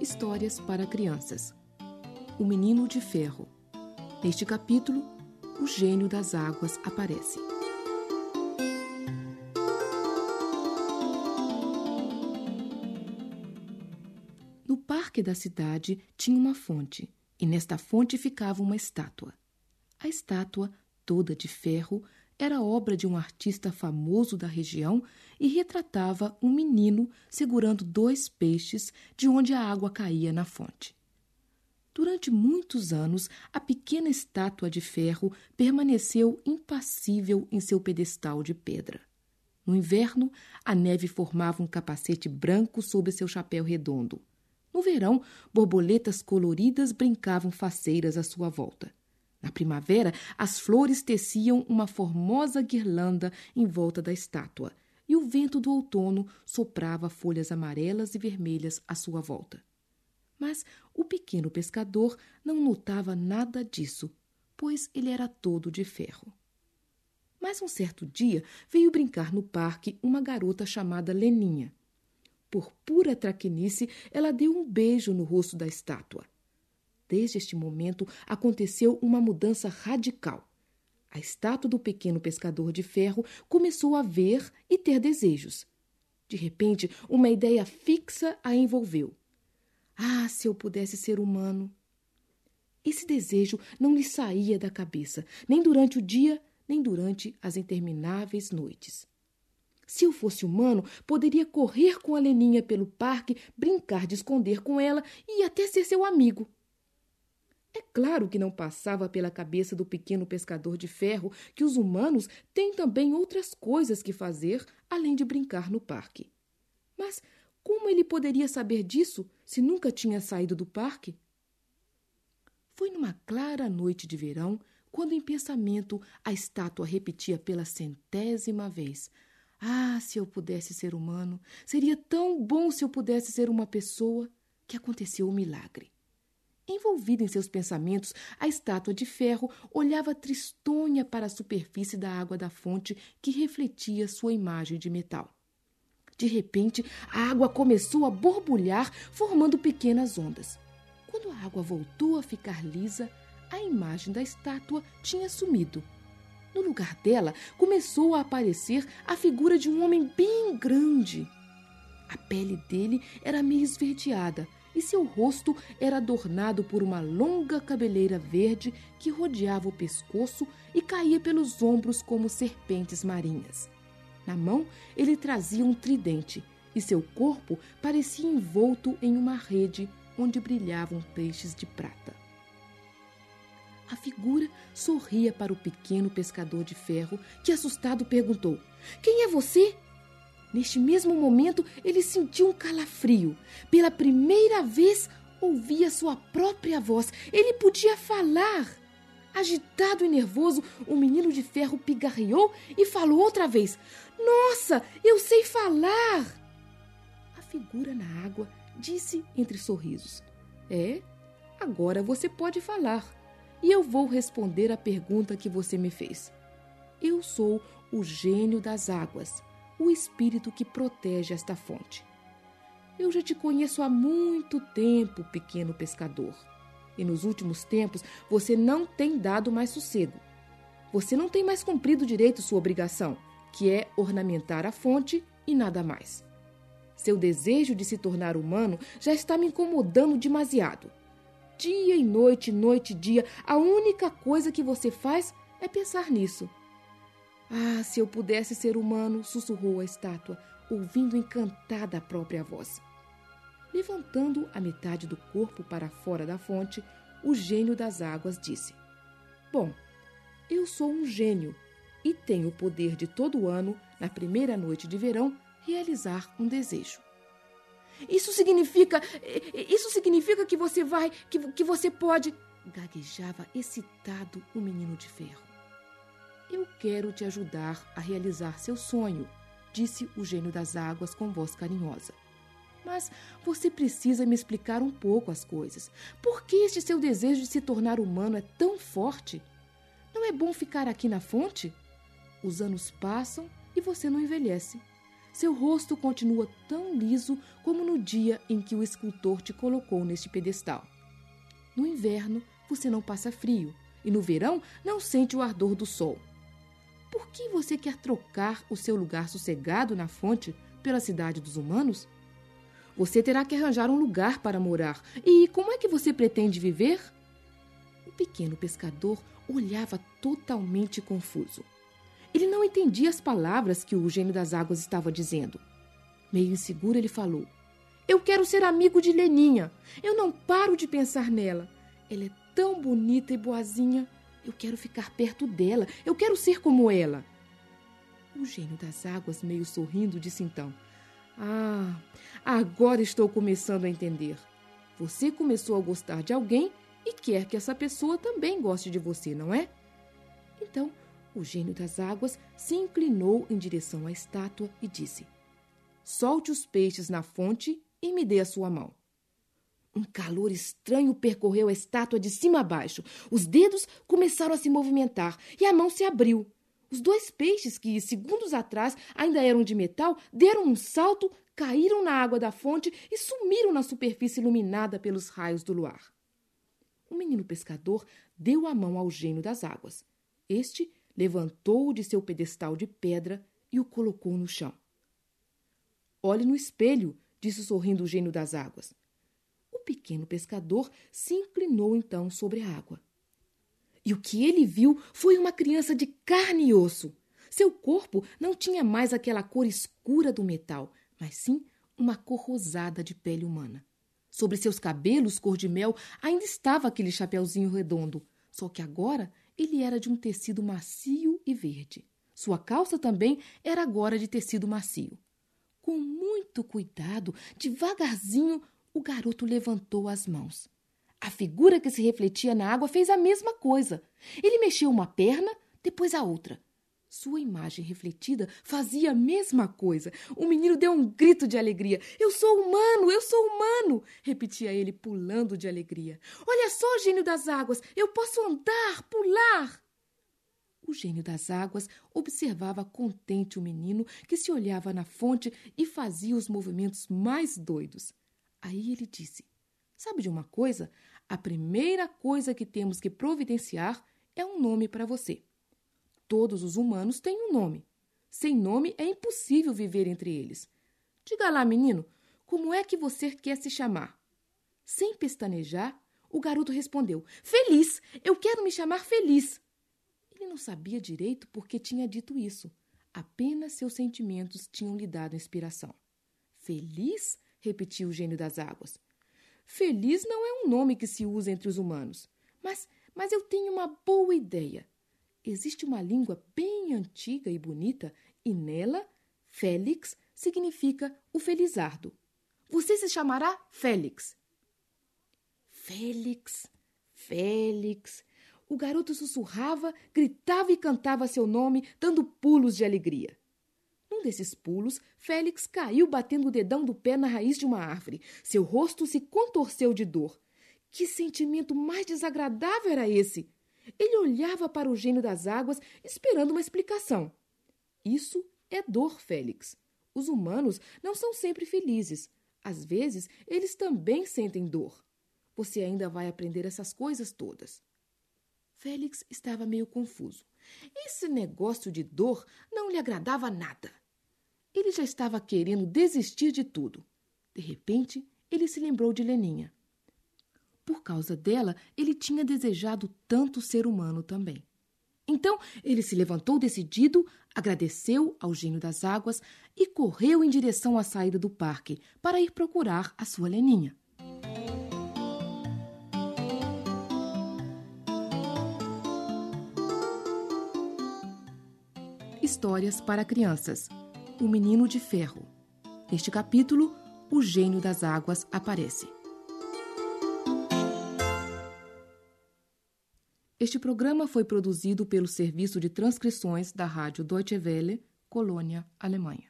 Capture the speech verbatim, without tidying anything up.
Histórias para crianças. O Menino de Ferro. Neste capítulo, o gênio das águas aparece. No parque da cidade tinha uma fonte, e nesta fonte ficava uma estátua. A estátua, toda de ferro, era obra de um artista famoso da região e retratava um menino segurando dois peixes de onde a água caía na fonte. Durante muitos anos, a pequena estátua de ferro permaneceu impassível em seu pedestal de pedra. No inverno, a neve formava um capacete branco sobre seu chapéu redondo. No verão, borboletas coloridas brincavam faceiras à sua volta. Na primavera, as flores teciam uma formosa guirlanda em volta da estátua, e o vento do outono soprava folhas amarelas e vermelhas à sua volta. Mas o pequeno pescador não notava nada disso, pois ele era todo de ferro. Mas um certo dia veio brincar no parque uma garota chamada Leninha. Por pura traquinice, ela deu um beijo no rosto da estátua. Desde este momento, aconteceu uma mudança radical. A estátua do pequeno pescador de ferro começou a ver e ter desejos. De repente, uma ideia fixa a envolveu. Ah, se eu pudesse ser humano! Esse desejo não lhe saía da cabeça, nem durante o dia, nem durante as intermináveis noites. Se eu fosse humano, poderia correr com a Leninha pelo parque, brincar de esconder com ela e até ser seu amigo. É claro que não passava pela cabeça do pequeno pescador de ferro que os humanos têm também outras coisas que fazer além de brincar no parque. Mas como ele poderia saber disso se nunca tinha saído do parque? Foi numa clara noite de verão, quando em pensamento a estátua repetia pela centésima vez: ah, se eu pudesse ser humano, seria tão bom se eu pudesse ser uma pessoa, que aconteceu o milagre. Envolvida em seus pensamentos, a estátua de ferro olhava tristonha para a superfície da água da fonte que refletia sua imagem de metal. De repente, a água começou a borbulhar, formando pequenas ondas. Quando a água voltou a ficar lisa, a imagem da estátua tinha sumido. No lugar dela, começou a aparecer a figura de um homem bem grande. A pele dele era meio esverdeada, e seu rosto era adornado por uma longa cabeleira verde que rodeava o pescoço e caía pelos ombros como serpentes marinhas. Na mão, ele trazia um tridente, e seu corpo parecia envolto em uma rede onde brilhavam peixes de prata. A figura sorria para o pequeno pescador de ferro, que, assustado, perguntou: "Quem é você?" Neste mesmo momento, ele sentiu um calafrio. Pela primeira vez, ouvia sua própria voz. Ele podia falar. Agitado e nervoso, o menino de ferro pigarreou e falou outra vez: "Nossa, eu sei falar!" A figura na água disse entre sorrisos: "É, agora você pode falar. E eu vou responder a pergunta que você me fez. Eu sou o gênio das águas, o espírito que protege esta fonte. Eu já te conheço há muito tempo, pequeno pescador, e nos últimos tempos você não tem dado mais sossego. Você não tem mais cumprido direito sua obrigação, que é ornamentar a fonte e nada mais. Seu desejo de se tornar humano já está me incomodando demasiado. Dia e noite, noite e dia, a única coisa que você faz é pensar nisso." "Ah, se eu pudesse ser humano", sussurrou a estátua, ouvindo encantada a própria voz. Levantando a metade do corpo para fora da fonte, o gênio das águas disse: "Bom, eu sou um gênio e tenho o poder de todo ano, na primeira noite de verão, realizar um desejo." Isso significa... Isso significa que você vai... Que, que você pode... Gaguejava excitado o menino de ferro. "Eu quero te ajudar a realizar seu sonho", disse o gênio das águas com voz carinhosa. "Mas você precisa me explicar um pouco as coisas. Por que este seu desejo de se tornar humano é tão forte? Não é bom ficar aqui na fonte? Os anos passam e você não envelhece. Seu rosto continua tão liso como no dia em que o escultor te colocou neste pedestal. No inverno, você não passa frio, e no verão não sente o ardor do sol. Por que você quer trocar o seu lugar sossegado na fonte pela cidade dos humanos? Você terá que arranjar um lugar para morar. E como é que você pretende viver? O pequeno pescador olhava totalmente confuso. Ele não entendia as palavras que o gênio das águas estava dizendo. Meio inseguro, ele falou: Eu quero ser amigo de Leninha. Eu não paro de pensar nela. Ela é tão bonita e boazinha. Eu quero ficar perto dela. Eu quero ser como ela. O gênio das águas, meio sorrindo, disse então: Ah, agora estou começando a entender. Você começou a gostar de alguém e quer que essa pessoa também goste de você, não é? Então, o gênio das águas se inclinou em direção à estátua e disse: Solte os peixes na fonte e me dê a sua mão. Um calor estranho percorreu a estátua de cima a baixo. Os dedos começaram a se movimentar e a mão se abriu. Os dois peixes, que segundos atrás ainda eram de metal, deram um salto, caíram na água da fonte e sumiram na superfície iluminada pelos raios do luar. O menino pescador deu a mão ao gênio das águas. Este levantou-o de seu pedestal de pedra e o colocou no chão. Olhe no espelho, disse sorrindo o gênio das águas. O pequeno pescador se inclinou então sobre a água. E o que ele viu foi uma criança de carne e osso. Seu corpo não tinha mais aquela cor escura do metal, mas sim uma cor rosada de pele humana. Sobre seus cabelos cor de mel ainda estava aquele chapeuzinho redondo, só que agora ele era de um tecido macio e verde. Sua calça também era agora de tecido macio. Com muito cuidado, devagarzinho, o garoto levantou as mãos. A figura que se refletia na água fez a mesma coisa. Ele mexeu uma perna, depois a outra. Sua imagem refletida fazia a mesma coisa. O menino deu um grito de alegria. Eu sou humano, eu sou humano, repetia ele, pulando de alegria. Olha só, gênio das águas, eu posso andar, pular. O gênio das águas observava contente o menino que se olhava na fonte e fazia os movimentos mais doidos. Aí ele disse: Sabe de uma coisa? A primeira coisa que temos que providenciar é um nome para você. Todos os humanos têm um nome. Sem nome é impossível viver entre eles. Diga lá, menino, como é que você quer se chamar? Sem pestanejar, o garoto respondeu: Feliz! Eu quero me chamar Feliz! Ele não sabia direito por que tinha dito isso. Apenas seus sentimentos tinham lhe dado inspiração. Feliz? Repetiu o gênio das águas. Feliz não é um nome que se usa entre os humanos. Mas, mas eu tenho uma boa ideia. Existe uma língua bem antiga e bonita e nela, Félix significa o felizardo. Você se chamará Félix. Félix, Félix. O garoto sussurrava, gritava e cantava seu nome, dando pulos de alegria. Num desses pulos, Félix caiu batendo o dedão do pé na raiz de uma árvore. Seu rosto se contorceu de dor. Que sentimento mais desagradável era esse? Ele olhava para o gênio das águas, esperando uma explicação. Isso é dor, Félix. Os humanos não são sempre felizes. Às vezes, eles também sentem dor. Você ainda vai aprender essas coisas todas. Félix estava meio confuso. Esse negócio de dor não lhe agradava nada. Ele já estava querendo desistir de tudo. De repente, ele se lembrou de Leninha. Por causa dela, ele tinha desejado tanto ser humano também. Então, ele se levantou decidido, agradeceu ao gênio das águas e correu em direção à saída do parque para ir procurar a sua Leninha. Histórias para crianças. O Menino de Ferro. Neste capítulo, o gênio das águas aparece. Este programa foi produzido pelo Serviço de Transcrições da Rádio Deutsche Welle, Colônia, Alemanha.